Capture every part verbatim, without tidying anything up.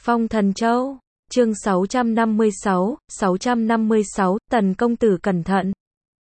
Phong Thần Châu, chương sáu trăm năm mươi sáu, sáu trăm năm mươi sáu, Tần công tử cẩn thận.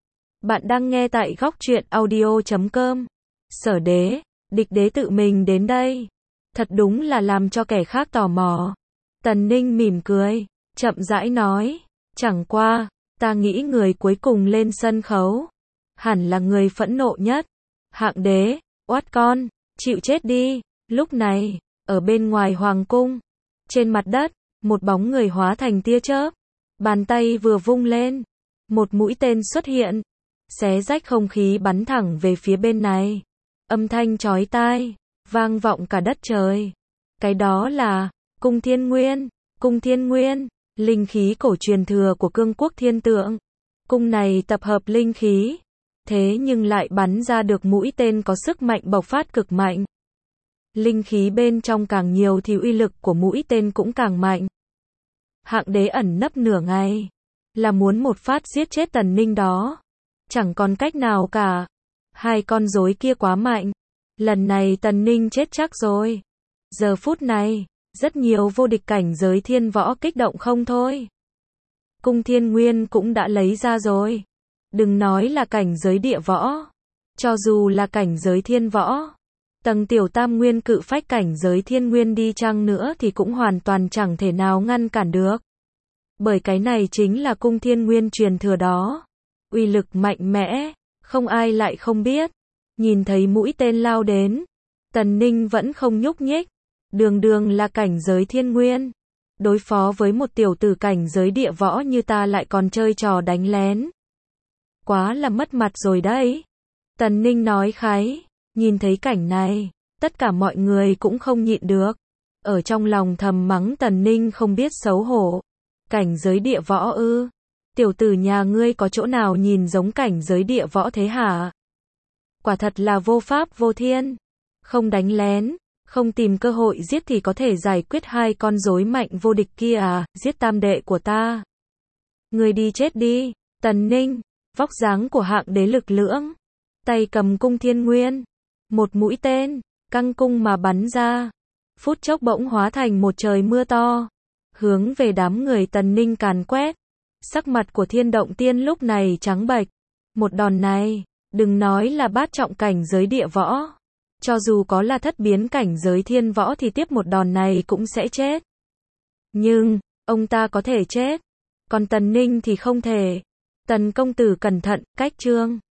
Bạn đang nghe tại góc truyện audio chấm com. Sở đế, địch đế tự mình đến đây. Thật đúng là làm cho kẻ khác tò mò. Tần Ninh mỉm cười, chậm rãi nói, chẳng qua, ta nghĩ người cuối cùng lên sân khấu, hẳn là người phẫn nộ nhất. Hạng đế, oát con, chịu chết đi. Lúc này, ở bên ngoài hoàng cung, trên mặt đất, một bóng người hóa thành tia chớp, bàn tay vừa vung lên, một mũi tên xuất hiện, xé rách không khí bắn thẳng về phía bên này. Âm thanh chói tai, vang vọng cả đất trời. Cái đó là Cung Thiên Nguyên. Cung Thiên Nguyên, linh khí cổ truyền thừa của cương quốc thiên tượng. Cung này tập hợp linh khí, thế nhưng lại bắn ra được mũi tên có sức mạnh bộc phát cực mạnh. Linh khí bên trong càng nhiều thì uy lực của mũi tên cũng càng mạnh. Hạng đế ẩn nấp nửa ngày, là muốn một phát giết chết Tần Ninh đó. Chẳng còn cách nào cả. Hai con rối kia quá mạnh. Lần này Tần Ninh chết chắc rồi. Giờ phút này, rất nhiều vô địch cảnh giới thiên võ kích động không thôi. Cung Thiên Nguyên cũng đã lấy ra rồi. Đừng nói là cảnh giới địa võ. Cho dù là cảnh giới thiên võ, tầng tiểu tam nguyên cự phách cảnh giới thiên nguyên đi chăng nữa thì cũng hoàn toàn chẳng thể nào ngăn cản được. Bởi cái này chính là Cung Thiên Nguyên truyền thừa đó. Uy lực mạnh mẽ, không ai lại không biết. Nhìn thấy mũi tên lao đến, Tần Ninh vẫn không nhúc nhích. Đường đường là cảnh giới thiên nguyên. Đối phó với một tiểu tử cảnh giới địa võ như ta lại còn chơi trò đánh lén. Quá là mất mặt rồi đấy. Tần Ninh nói khái. Nhìn thấy cảnh này, tất cả mọi người cũng không nhịn được. Ở trong lòng thầm mắng Tần Ninh không biết xấu hổ. Cảnh giới địa võ ư? Tiểu tử nhà ngươi có chỗ nào nhìn giống cảnh giới địa võ thế hả? Quả thật là vô pháp vô thiên. Không đánh lén, không tìm cơ hội giết thì có thể giải quyết hai con rối mạnh vô địch kia à? Giết tam đệ của ta. Ngươi đi chết đi. Tần Ninh, vóc dáng của hạng đế lực lưỡng, tay cầm Cung Thiên Nguyên. Một mũi tên, căng cung mà bắn ra. Phút chốc bỗng hóa thành một trời mưa to. Hướng về đám người Tần Ninh càn quét. Sắc mặt của Thiên Động Tiên lúc này trắng bệch. Một đòn này, đừng nói là bát trọng cảnh giới địa võ. Cho dù có là thất biến cảnh giới thiên võ thì tiếp một đòn này cũng sẽ chết. Nhưng, ông ta có thể chết. Còn Tần Ninh thì không thể. Tần công tử cẩn thận, cách chương.